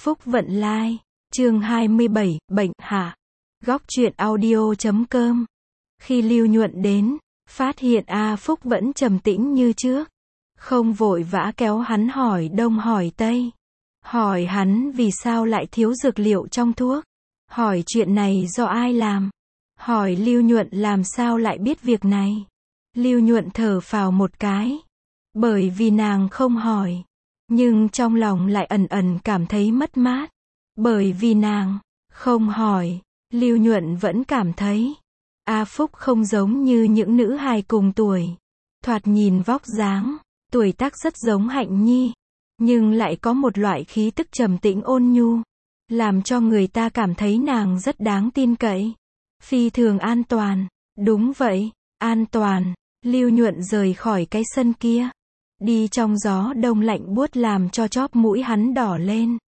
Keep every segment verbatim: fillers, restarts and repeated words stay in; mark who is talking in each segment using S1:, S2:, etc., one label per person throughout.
S1: Phúc Vận Lai, chương hai mươi bảy, bệnh hạ. Góc truyện audio chấm com. Khi Lưu Nhuận đến, phát hiện A Phúc vẫn trầm tĩnh như trước. Không vội vã kéo hắn hỏi đông hỏi tây. Hỏi hắn vì sao lại thiếu dược liệu trong thuốc. Hỏi chuyện này do ai làm. Hỏi Lưu Nhuận làm sao lại biết việc này. Lưu Nhuận thở phào một cái. Bởi vì nàng không hỏi. Nhưng trong lòng lại ẩn ẩn cảm thấy mất mát. Bởi vì nàng không hỏi, Lưu Nhuận vẫn cảm thấy A Phúc không giống như những nữ hài cùng tuổi. Thoạt nhìn vóc dáng, tuổi tác rất giống Hạnh Nhi, nhưng lại có một loại khí tức trầm tĩnh ôn nhu, làm cho người ta cảm thấy nàng rất đáng tin cậy, phi thường an toàn. Đúng vậy, an toàn. Lưu Nhuận rời khỏi cái sân kia, đi trong gió đông lạnh buốt làm cho chóp mũi hắn đỏ lên.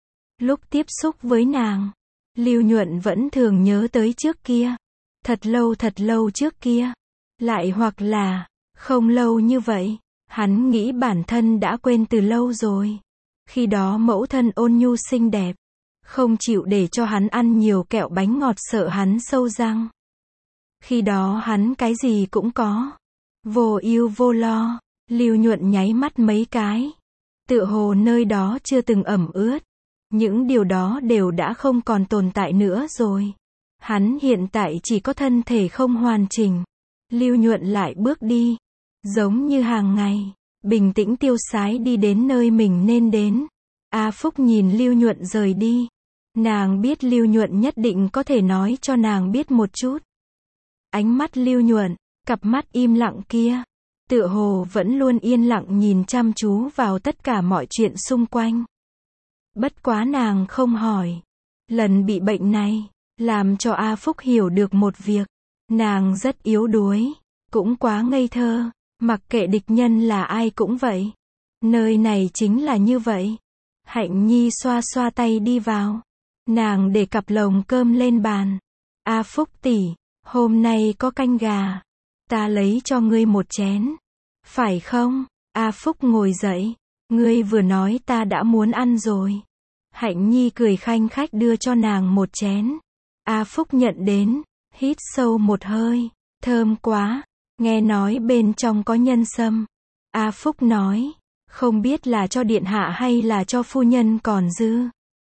S1: Lúc tiếp xúc với nàng, Lưu Nhuận vẫn thường nhớ tới trước kia. Thật lâu thật lâu trước kia. Lại hoặc là, không lâu như vậy, hắn nghĩ bản thân đã quên từ lâu rồi. Khi đó mẫu thân ôn nhu xinh đẹp, không chịu để cho hắn ăn nhiều kẹo bánh ngọt sợ hắn sâu răng. Khi đó hắn cái gì cũng có. Vô ưu vô lo. Lưu Nhuận nháy mắt mấy cái. Tựa hồ nơi đó chưa từng ẩm ướt. Những điều đó đều đã không còn tồn tại nữa rồi. Hắn hiện tại chỉ có thân thể không hoàn chỉnh. Lưu Nhuận lại bước đi. Giống như hàng ngày. Bình tĩnh tiêu sái đi đến nơi mình nên đến. A Phúc nhìn Lưu Nhuận rời đi. Nàng biết Lưu Nhuận nhất định có thể nói cho nàng biết một chút. Ánh mắt Lưu Nhuận, cặp mắt im lặng kia, tựa hồ vẫn luôn yên lặng nhìn chăm chú vào tất cả mọi chuyện xung quanh. Bất quá nàng không hỏi. Lần bị bệnh này, làm cho A Phúc hiểu được một việc. Nàng rất yếu đuối, cũng quá ngây thơ, mặc kệ địch nhân là ai cũng vậy. Nơi này chính là như vậy. Hạnh Nhi xoa xoa tay đi vào. Nàng để cặp lồng cơm lên bàn. A Phúc tỷ, hôm nay có canh gà. Ta lấy cho ngươi một chén. Phải không? A Phúc ngồi dậy. Ngươi vừa nói ta đã muốn ăn rồi. Hạnh Nhi cười khanh khách đưa cho nàng một chén. A Phúc nhận đến, hít sâu một hơi. Thơm quá. Nghe nói bên trong có nhân sâm. A Phúc nói, không biết là cho điện hạ hay là cho phu nhân còn dư.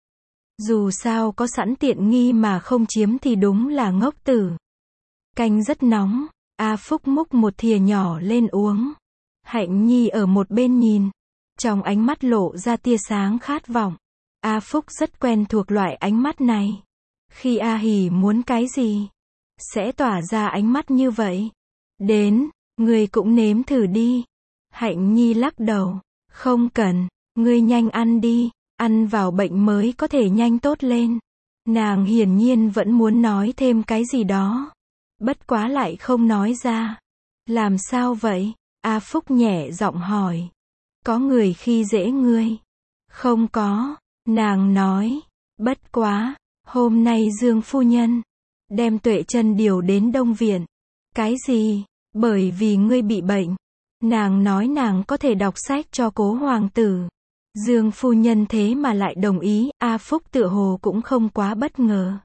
S1: Dù sao có sẵn tiện nghi mà không chiếm thì đúng là ngốc tử. Canh rất nóng. A Phúc múc một thìa nhỏ lên uống. Hạnh Nhi ở một bên nhìn. Trong ánh mắt lộ ra tia sáng khát vọng. A Phúc rất quen thuộc loại ánh mắt này. Khi A Hỉ muốn cái gì, sẽ tỏa ra ánh mắt như vậy. Đến, ngươi cũng nếm thử đi. Hạnh Nhi lắc đầu. Không cần, ngươi nhanh ăn đi. Ăn vào bệnh mới có thể nhanh tốt lên. Nàng hiển nhiên vẫn muốn nói thêm cái gì đó. Bất quá lại không nói ra. Làm sao vậy? A Phúc nhẹ giọng hỏi. Có người khi dễ ngươi? Không có. Nàng nói. Bất quá, hôm nay Dương phu nhân đem Tuệ Chân điều đến Đông Viện. Cái gì? Bởi vì ngươi bị bệnh. Nàng nói nàng có thể đọc sách cho cố hoàng tử. Dương phu nhân thế mà lại đồng ý. A Phúc tựa hồ cũng không quá bất ngờ.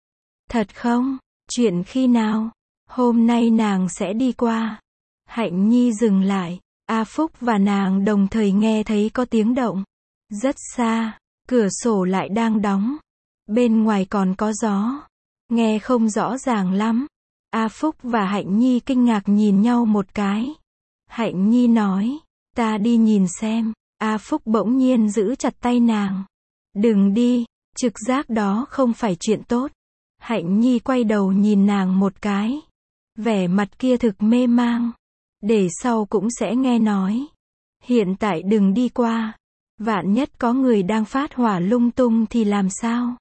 S1: Thật không? Chuyện khi nào? Hôm nay nàng sẽ đi qua. Hạnh Nhi dừng lại. A Phúc và nàng đồng thời nghe thấy có tiếng động. Rất xa, cửa sổ lại đang đóng. Bên ngoài còn có gió. Nghe không rõ ràng lắm. A Phúc và Hạnh Nhi kinh ngạc nhìn nhau một cái. Hạnh Nhi nói, ta đi nhìn xem. A Phúc bỗng nhiên giữ chặt tay nàng. Đừng đi, trực giác đó không phải chuyện tốt. Hạnh Nhi quay đầu nhìn nàng một cái. Vẻ mặt kia thực mê mang. Để sau cũng sẽ nghe nói. Hiện tại đừng đi qua. Vạn nhất có người đang phát hỏa lung tung thì làm sao?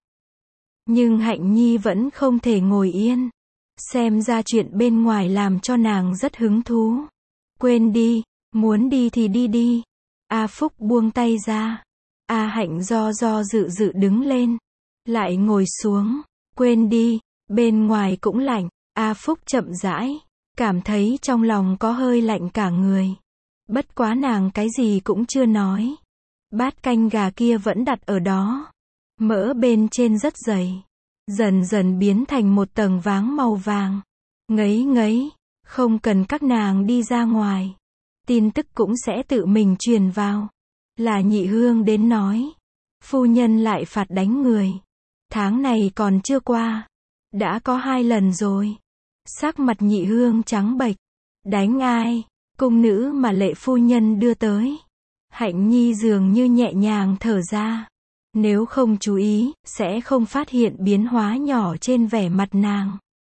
S1: Nhưng Hạnh Nhi vẫn không thể ngồi yên. Xem ra chuyện bên ngoài làm cho nàng rất hứng thú. Quên đi, muốn đi thì đi đi. A Phúc buông tay ra. A Hạnh do do dự dự đứng lên. Lại ngồi xuống. Quên đi, bên ngoài cũng lạnh. A Phúc chậm rãi, cảm thấy trong lòng có hơi lạnh cả người. Bất quá nàng cái gì cũng chưa nói. Bát canh gà kia vẫn đặt ở đó. Mỡ bên trên rất dày, dần dần biến thành một tầng váng màu vàng. Ngấy ngấy, không cần các nàng đi ra ngoài. Tin tức cũng sẽ tự mình truyền vào. Là Nhị Hương đến nói. Phu nhân lại phạt đánh người. Tháng này còn chưa qua. Đã có hai lần rồi. Sắc mặt Nhị Hương trắng bệch. Đánh ai? Cung nữ mà Lệ phu nhân đưa tới. Hạnh Nhi dường như nhẹ nhàng thở ra. Nếu không chú ý, sẽ không phát hiện biến hóa nhỏ trên vẻ mặt nàng.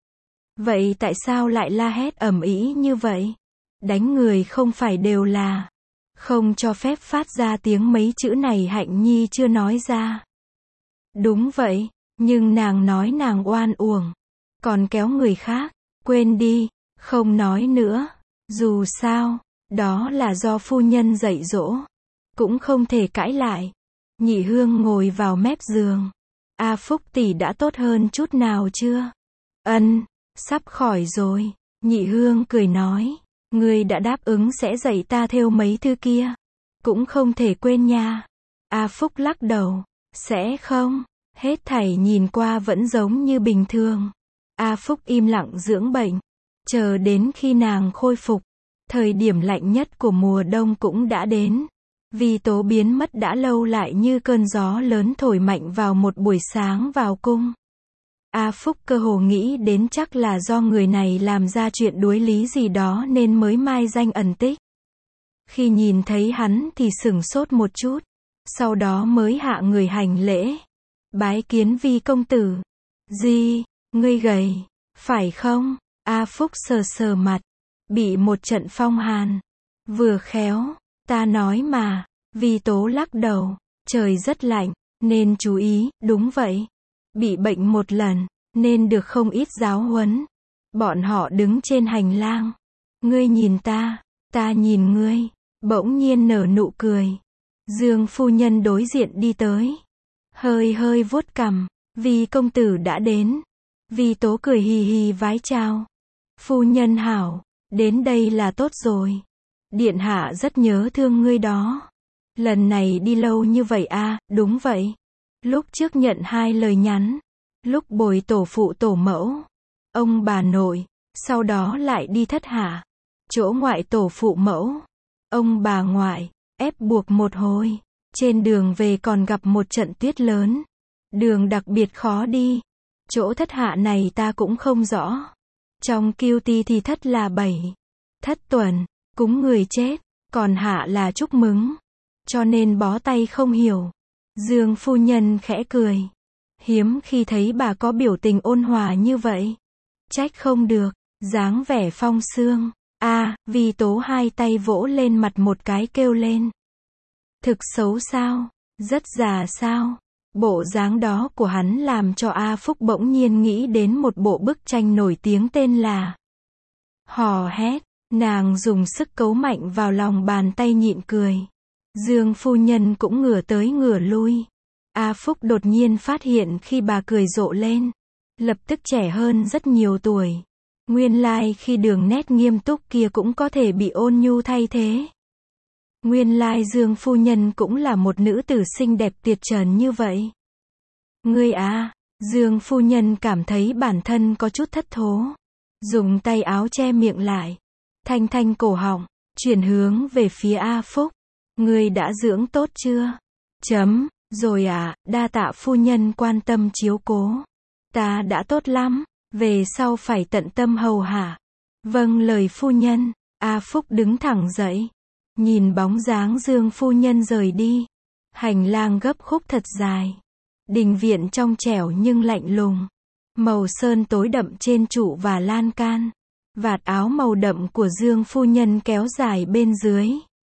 S1: Vậy tại sao lại la hét ầm ĩ như vậy? Đánh người không phải đều là không cho phép phát ra tiếng mấy chữ này Hạnh Nhi chưa nói ra. Đúng vậy, nhưng nàng nói nàng oan uổng. Còn kéo người khác, quên đi, không nói nữa. Dù sao, đó là do phu nhân dạy dỗ. Cũng không thể cãi lại. Nhị Hương ngồi vào mép giường. A Phúc tỷ đã tốt hơn chút nào chưa? Ân, sắp khỏi rồi. Nhị Hương cười nói. Ngươi đã đáp ứng sẽ dạy ta thêu mấy thứ kia. Cũng không thể quên nha. A Phúc lắc đầu. Sẽ không. Hết thảy nhìn qua vẫn giống như bình thường. A Phúc im lặng dưỡng bệnh. Chờ đến khi nàng khôi phục. Thời điểm lạnh nhất của mùa đông cũng đã đến. Vì Tố biến mất đã lâu lại như cơn gió lớn thổi mạnh vào một buổi sáng vào cung. A Phúc cơ hồ nghĩ đến chắc là do người này làm ra chuyện đuối lý gì đó nên mới mai danh ẩn tích. Khi nhìn thấy hắn thì sửng sốt một chút. Sau đó mới hạ người hành lễ. Bái kiến Vi công tử. Gì, ngươi gầy, phải không? A Phúc sờ sờ mặt. Bị một trận phong hàn. Vừa khéo. Ta nói mà, Vi Tố lắc đầu, trời rất lạnh, nên chú ý, đúng vậy. Bị bệnh một lần, nên được không ít giáo huấn. Bọn họ đứng trên hành lang. Ngươi nhìn ta, ta nhìn ngươi, bỗng nhiên nở nụ cười. Dương phu nhân đối diện đi tới. Hơi hơi vuốt cằm, Vi công tử đã đến. Vi Tố cười hì hì vái chào. Phu nhân hảo, đến đây là tốt rồi. Điện hạ rất nhớ thương ngươi đó. Lần này đi lâu như vậy à, đúng vậy. Lúc trước nhận hai lời nhắn. Lúc bồi tổ phụ tổ mẫu. Ông bà nội. Sau đó lại đi thất hạ. Chỗ ngoại tổ phụ mẫu. Ông bà ngoại. Ép buộc một hồi. Trên đường về còn gặp một trận tuyết lớn. Đường đặc biệt khó đi. Chỗ thất hạ này ta cũng không rõ. Trong kiêu ti thì thất là bảy. Thất tuần. Cúng người chết, còn hạ là chúc mừng. Cho nên bó tay không hiểu. Dương phu nhân khẽ cười. Hiếm khi thấy bà có biểu tình ôn hòa như vậy. Trách không được, dáng vẻ phong sương. A, à, Vi Tố hai tay vỗ lên mặt một cái kêu lên. Thực xấu sao? Rất già sao? Bộ dáng đó của hắn làm cho A Phúc bỗng nhiên nghĩ đến một bộ bức tranh nổi tiếng tên là Hò hét. Nàng dùng sức cấu mạnh vào lòng bàn tay nhịn cười. Dương phu nhân cũng ngửa tới ngửa lui. A Phúc đột nhiên phát hiện khi bà cười rộ lên. Lập tức trẻ hơn rất nhiều tuổi. Nguyên lai khi đường nét nghiêm túc kia cũng có thể bị ôn nhu thay thế. Nguyên lai Dương phu nhân cũng là một nữ tử xinh đẹp tuyệt trần như vậy. Ngươi à, Dương phu nhân cảm thấy bản thân có chút thất thố. Dùng tay áo che miệng lại. Thanh thanh cổ họng, chuyển hướng về phía A Phúc. Ngươi đã dưỡng tốt chưa? Chấm, rồi à, đa tạ phu nhân quan tâm chiếu cố. Ta đã tốt lắm, về sau phải tận tâm hầu hạ. Vâng lời phu nhân. A Phúc đứng thẳng dậy. Nhìn bóng dáng Dương phu nhân rời đi. Hành lang gấp khúc thật dài. Đình viện trong trẻo nhưng lạnh lùng. Màu sơn tối đậm trên trụ và lan can. Vạt áo màu đậm của Dương phu nhân kéo dài bên dưới.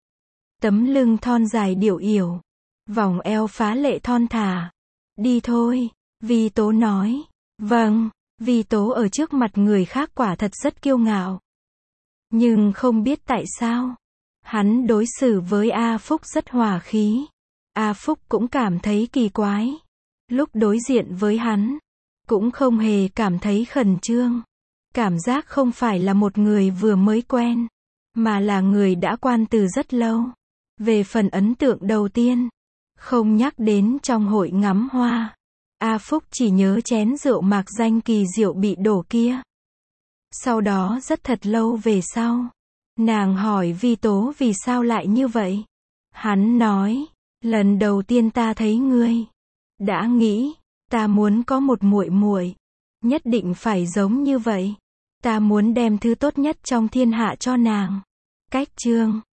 S1: Tấm lưng thon dài điệu yểu. Vòng eo phá lệ thon thả. Đi thôi, Vi Tố nói. Vâng, Vi Tố ở trước mặt người khác quả thật rất kiêu ngạo. Nhưng không biết tại sao. Hắn đối xử với A Phúc rất hòa khí. A Phúc cũng cảm thấy kỳ quái. Lúc đối diện với hắn, cũng không hề cảm thấy khẩn trương. Cảm giác không phải là một người vừa mới quen, mà là người đã quan từ rất lâu. Về phần ấn tượng đầu tiên, Không nhắc đến trong hội ngắm hoa. A Phúc chỉ nhớ chén rượu mạc danh kỳ diệu bị đổ kia. Sau đó rất thật lâu về sau, nàng hỏi Vi Tố vì sao lại như vậy. Hắn nói, lần đầu tiên ta thấy ngươi, đã nghĩ, ta muốn có một muội muội, nhất định phải giống như vậy. Ta muốn đem thứ tốt nhất trong thiên hạ cho nàng. Cách chương